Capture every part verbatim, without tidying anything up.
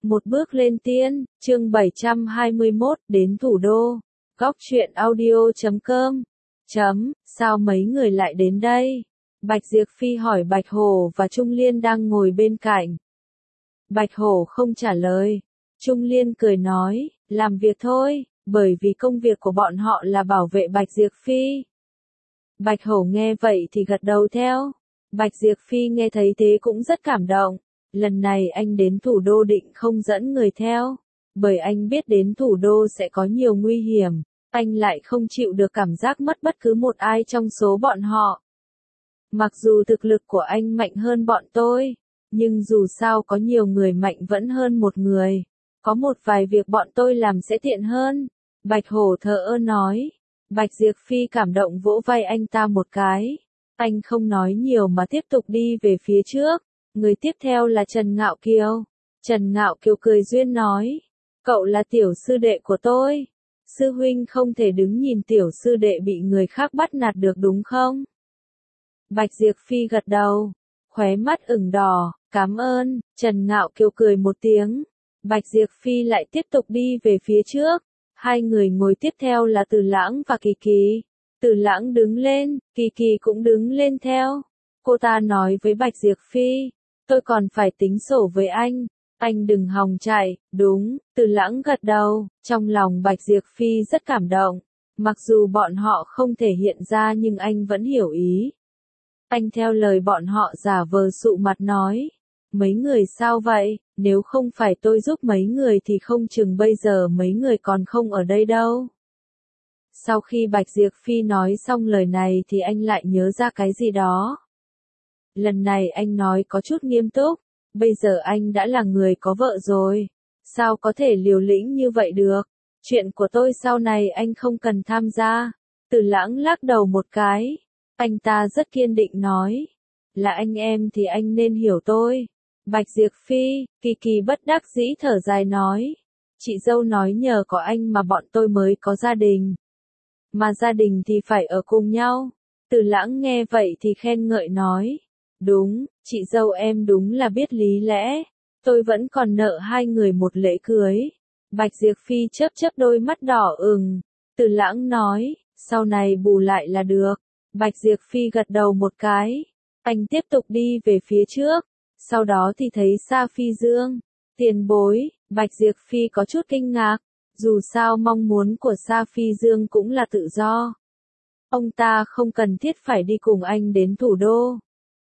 Một bước lên tiên, chương bảy trăm hai mươi mốt, đến thủ đô. Góc truyện audio chấm com. Chấm, sao mấy người lại đến đây? Bạch Diệp Phi hỏi Bạch Hổ và Trung Liên đang ngồi bên cạnh. Bạch Hổ không trả lời. Trung Liên cười nói, làm việc thôi, bởi vì công việc của bọn họ là bảo vệ Bạch Diệp Phi. Bạch Hổ nghe vậy thì gật đầu theo. Bạch Diệp Phi nghe thấy thế cũng rất cảm động. Lần này anh đến thủ đô định không dẫn người theo, bởi anh biết đến thủ đô sẽ có nhiều nguy hiểm, anh lại không chịu được cảm giác mất bất cứ một ai trong số bọn họ. Mặc dù thực lực của anh mạnh hơn bọn tôi, nhưng dù sao có nhiều người mạnh vẫn hơn một người. Có một vài việc bọn tôi làm sẽ tiện hơn. Bạch Hổ thờ ơ nói. Bạch Diệp Phi cảm động vỗ vai anh ta một cái. Anh không nói nhiều mà tiếp tục đi về phía trước. Người tiếp theo là Trần Ngạo Kiều. Trần Ngạo Kiều cười duyên nói. Cậu là tiểu sư đệ của tôi. Sư huynh không thể đứng nhìn tiểu sư đệ bị người khác bắt nạt được đúng không? Bạch Diệp Phi gật đầu. Khóe mắt ửng đỏ. Cảm ơn. Trần Ngạo Kiều cười một tiếng. Bạch Diệp Phi lại tiếp tục đi về phía trước. Hai người ngồi tiếp theo là Từ Lãng và Kỳ Kỳ. Từ Lãng đứng lên, Kỳ Kỳ cũng đứng lên theo. Cô ta nói với Bạch Diệp Phi. Tôi còn phải tính sổ với anh. Anh đừng hòng chạy. Đúng. Từ Lãng gật đầu. Trong lòng Bạch Diệp Phi rất cảm động. Mặc dù bọn họ không thể hiện ra nhưng anh vẫn hiểu ý. Anh theo lời bọn họ giả vờ sụ mặt nói. Mấy người sao vậy? Nếu không phải tôi giúp mấy người thì không chừng bây giờ mấy người còn không ở đây đâu. Sau khi Bạch Diệp Phi nói xong lời này thì anh lại nhớ ra cái gì đó. Lần này anh nói có chút nghiêm túc. Bây giờ anh đã là người có vợ rồi. Sao có thể liều lĩnh như vậy được? Chuyện của tôi sau này anh không cần tham gia. Từ Lãng lắc đầu một cái. Anh ta rất kiên định nói. Là anh em thì anh nên hiểu tôi. Bạch Diệp Phi, Kỳ Kỳ bất đắc dĩ thở dài nói. Chị dâu nói nhờ có anh mà bọn tôi mới có gia đình. Mà gia đình thì phải ở cùng nhau. Từ Lãng nghe vậy thì khen ngợi nói. Đúng, chị dâu em đúng là biết lý lẽ. Tôi vẫn còn nợ hai người một lễ cưới. Bạch Diệp Phi chớp chớp đôi mắt đỏ ửng. Từ Lãng nói, sau này bù lại là được. Bạch Diệp Phi gật đầu một cái. Anh tiếp tục đi về phía trước. Sau đó thì thấy Sa Phi Dương. Tiền bối, Bạch Diệp Phi có chút kinh ngạc. Dù sao mong muốn của Sa Phi Dương cũng là tự do. Ông ta không cần thiết phải đi cùng anh đến thủ đô.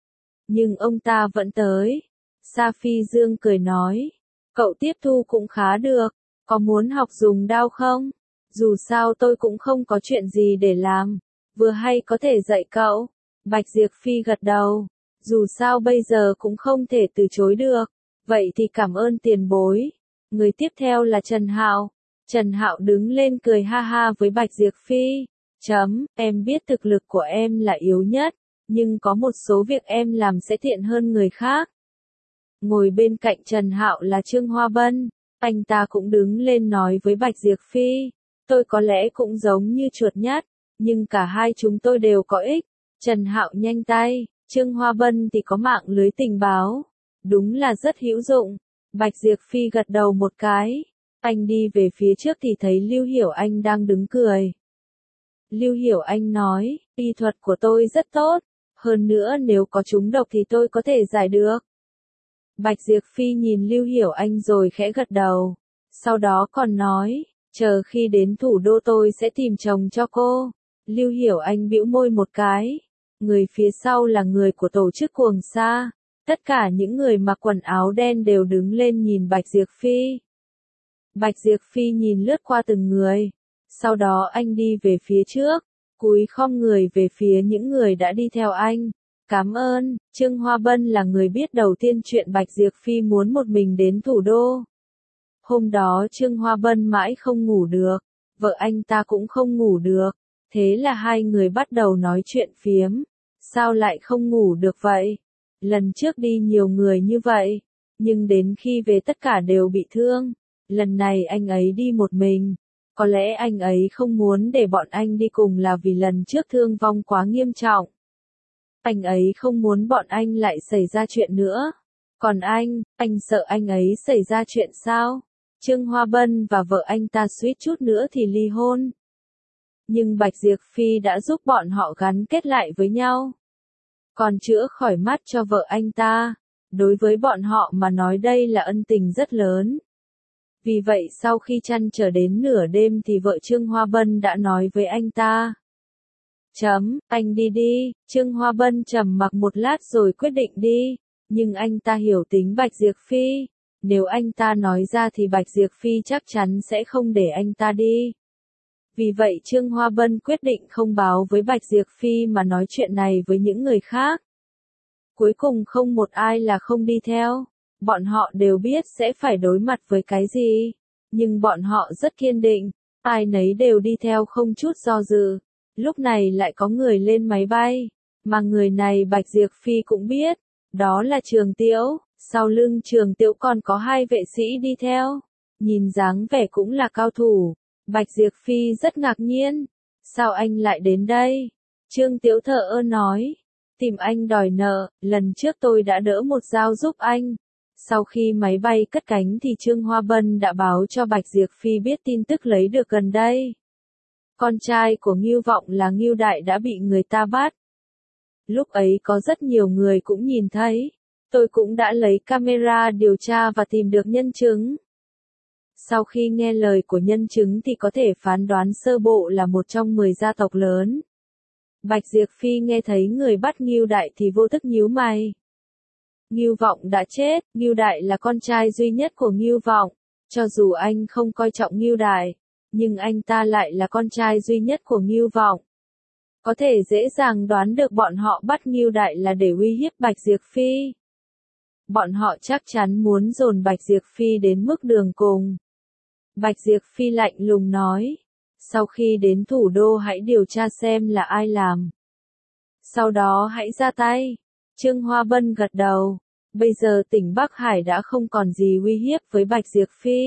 Nhưng ông ta vẫn tới. Sa Phi Dương cười nói. Cậu tiếp thu cũng khá được. Có muốn học dùng đao không? Dù sao tôi cũng không có chuyện gì để làm. Vừa hay có thể dạy cậu. Bạch Diệp Phi gật đầu. Dù sao bây giờ cũng không thể từ chối được. Vậy thì cảm ơn tiền bối. Người tiếp theo là Trần Hạo. Trần Hạo đứng lên cười ha ha với Bạch Diệp Phi. Chấm, em biết thực lực của em là yếu nhất. Nhưng có một số việc em làm sẽ tiện hơn người khác. Ngồi bên cạnh Trần Hạo là Trương Hoa Bân. Anh ta cũng đứng lên nói với Bạch Diệp Phi. Tôi có lẽ cũng giống như chuột nhắt. Nhưng cả hai chúng tôi đều có ích. Trần Hạo nhanh tay. Trương Hoa Bân thì có mạng lưới tình báo. Đúng là rất hữu dụng. Bạch Diệp Phi gật đầu một cái. Anh đi về phía trước thì thấy Lưu Hiểu Anh đang đứng cười. Lưu Hiểu Anh nói, y thuật của tôi rất tốt. Hơn nữa nếu có trúng độc thì tôi có thể giải được. Bạch Diệp Phi nhìn Lưu Hiểu Anh rồi khẽ gật đầu. Sau đó còn nói, chờ khi đến thủ đô tôi sẽ tìm chồng cho cô. Lưu Hiểu Anh bĩu môi một cái. Người phía sau là người của tổ chức Cuồng Sa. Tất cả những người mặc quần áo đen đều đứng lên nhìn Bạch Diệp Phi. Bạch Diệp Phi nhìn lướt qua từng người. Sau đó anh đi về phía trước. Cúi khom người về phía những người đã đi theo anh. Cảm ơn. Trương Hoa Bân là người biết đầu tiên chuyện Bạch Diệp Phi muốn một mình đến thủ đô. Hôm đó Trương Hoa Bân mãi không ngủ được. Vợ anh ta cũng không ngủ được. Thế là hai người bắt đầu nói chuyện phiếm. Sao lại không ngủ được vậy? Lần trước đi nhiều người như vậy. Nhưng đến khi về tất cả đều bị thương. Lần này anh ấy đi một mình. Có lẽ anh ấy không muốn để bọn anh đi cùng là vì lần trước thương vong quá nghiêm trọng. Anh ấy không muốn bọn anh lại xảy ra chuyện nữa. Còn anh, anh sợ anh ấy xảy ra chuyện sao? Trương Hoa Bân và vợ anh ta suýt chút nữa thì ly hôn. Nhưng Bạch Diệp Phi đã giúp bọn họ gắn kết lại với nhau. Còn chữa khỏi mắt cho vợ anh ta. Đối với bọn họ mà nói đây là ân tình rất lớn. Vì vậy sau khi chăn trở đến nửa đêm thì vợ Trương Hoa Bân đã nói với anh ta. Chấm, anh đi đi, Trương Hoa Bân trầm mặc một lát rồi quyết định đi. Nhưng anh ta hiểu tính Bạch Diệp Phi. Nếu anh ta nói ra thì Bạch Diệp Phi chắc chắn sẽ không để anh ta đi. Vì vậy Trương Hoa Bân quyết định không báo với Bạch Diệp Phi mà nói chuyện này với những người khác. Cuối cùng không một ai là không đi theo. Bọn họ đều biết sẽ phải đối mặt với cái gì. Nhưng bọn họ rất kiên định. Ai nấy đều đi theo không chút do dự. Lúc này lại có người lên máy bay. Mà người này Bạch Diệp Phi cũng biết. Đó là Trường Tiễu. Sau lưng Trường Tiễu còn có hai vệ sĩ đi theo. Nhìn dáng vẻ cũng là cao thủ. Bạch Diệp Phi rất ngạc nhiên. Sao anh lại đến đây? Trương Tiễu thở ơ nói. Tìm anh đòi nợ, lần trước tôi đã đỡ một dao giúp anh. Sau khi máy bay cất cánh thì Trương Hoa Bân đã báo cho Bạch Diệp Phi biết tin tức lấy được gần đây. Con trai của Ngưu Vọng là Ngưu Đại đã bị người ta bắt. Lúc ấy có rất nhiều người cũng nhìn thấy. Tôi cũng đã lấy camera điều tra và tìm được nhân chứng. Sau khi nghe lời của nhân chứng thì có thể phán đoán sơ bộ là một trong mười gia tộc lớn. Bạch Diệp Phi nghe thấy người bắt Ngưu Đại thì vô thức nhíu mày. Ngưu Vọng đã chết, Ngưu Đại là con trai duy nhất của Ngưu Vọng. Cho dù anh không coi trọng Ngưu Đại, nhưng anh ta lại là con trai duy nhất của Ngưu Vọng. Có thể dễ dàng đoán được bọn họ bắt Ngưu Đại là để uy hiếp Bạch Diệp Phi. Bọn họ chắc chắn muốn dồn Bạch Diệp Phi đến mức đường cùng. Bạch Diệp Phi lạnh lùng nói. Sau khi đến thủ đô hãy điều tra xem là ai làm. Sau đó hãy ra tay. Trương Hoa Bân gật đầu. Bây giờ tỉnh Bắc Hải đã không còn gì uy hiếp với Bạch Diệp Phi.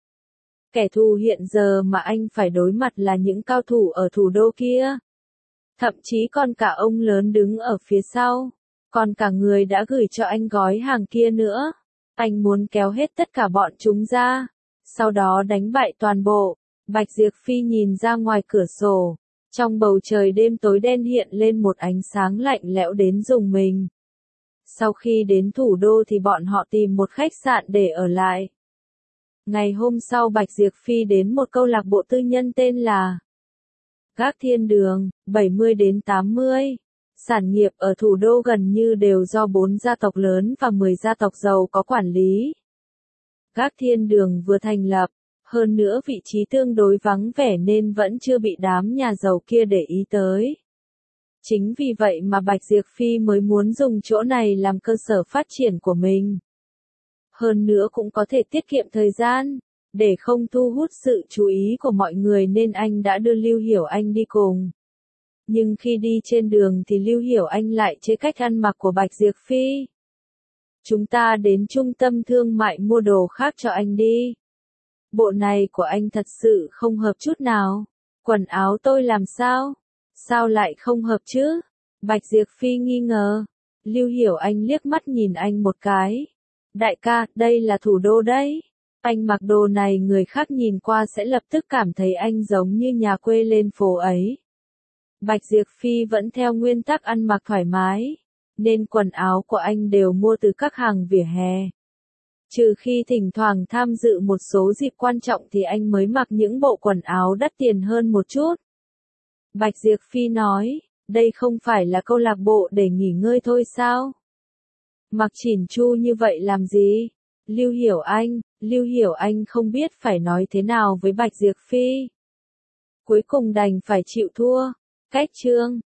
Kẻ thù hiện giờ mà anh phải đối mặt là những cao thủ ở thủ đô kia. Thậm chí còn cả ông lớn đứng ở phía sau. Còn cả người đã gửi cho anh gói hàng kia nữa. Anh muốn kéo hết tất cả bọn chúng ra. Sau đó đánh bại toàn bộ. Bạch Diệp Phi nhìn ra ngoài cửa sổ. Trong bầu trời đêm tối đen hiện lên một ánh sáng lạnh lẽo đến rùng mình. Sau khi đến thủ đô thì bọn họ tìm một khách sạn để ở lại. Ngày hôm sau Bạch Diệp Phi đến một câu lạc bộ tư nhân tên là Gác Thiên Đường, bảy mươi đến tám mươi. Sản nghiệp ở thủ đô gần như đều do bốn gia tộc lớn và mười gia tộc giàu có quản lý. Gác Thiên Đường vừa thành lập, hơn nữa vị trí tương đối vắng vẻ nên vẫn chưa bị đám nhà giàu kia để ý tới. Chính vì vậy mà Bạch Diệp Phi mới muốn dùng chỗ này làm cơ sở phát triển của mình. Hơn nữa cũng có thể tiết kiệm thời gian, để không thu hút sự chú ý của mọi người nên anh đã đưa Lưu Hiểu Anh đi cùng. Nhưng khi đi trên đường thì Lưu Hiểu Anh lại chê cách ăn mặc của Bạch Diệp Phi. Chúng ta đến trung tâm thương mại mua đồ khác cho anh đi. Bộ này của anh thật sự không hợp chút nào. Quần áo tôi làm sao? Sao lại không hợp chứ? Bạch Diệp Phi nghi ngờ. Lưu Hiểu Anh liếc mắt nhìn anh một cái. Đại ca, đây là thủ đô đấy. Anh mặc đồ này người khác nhìn qua sẽ lập tức cảm thấy anh giống như nhà quê lên phố ấy. Bạch Diệp Phi vẫn theo nguyên tắc ăn mặc thoải mái, nên quần áo của anh đều mua từ các hàng vỉa hè. Trừ khi thỉnh thoảng tham dự một số dịp quan trọng thì anh mới mặc những bộ quần áo đắt tiền hơn một chút. Bạch Diệp Phi nói, đây không phải là câu lạc bộ để nghỉ ngơi thôi sao? Mặc chỉn chu như vậy làm gì? Lưu Hiểu Anh, Lưu Hiểu Anh không biết phải nói thế nào với Bạch Diệp Phi. Cuối cùng đành phải chịu thua. Cách chương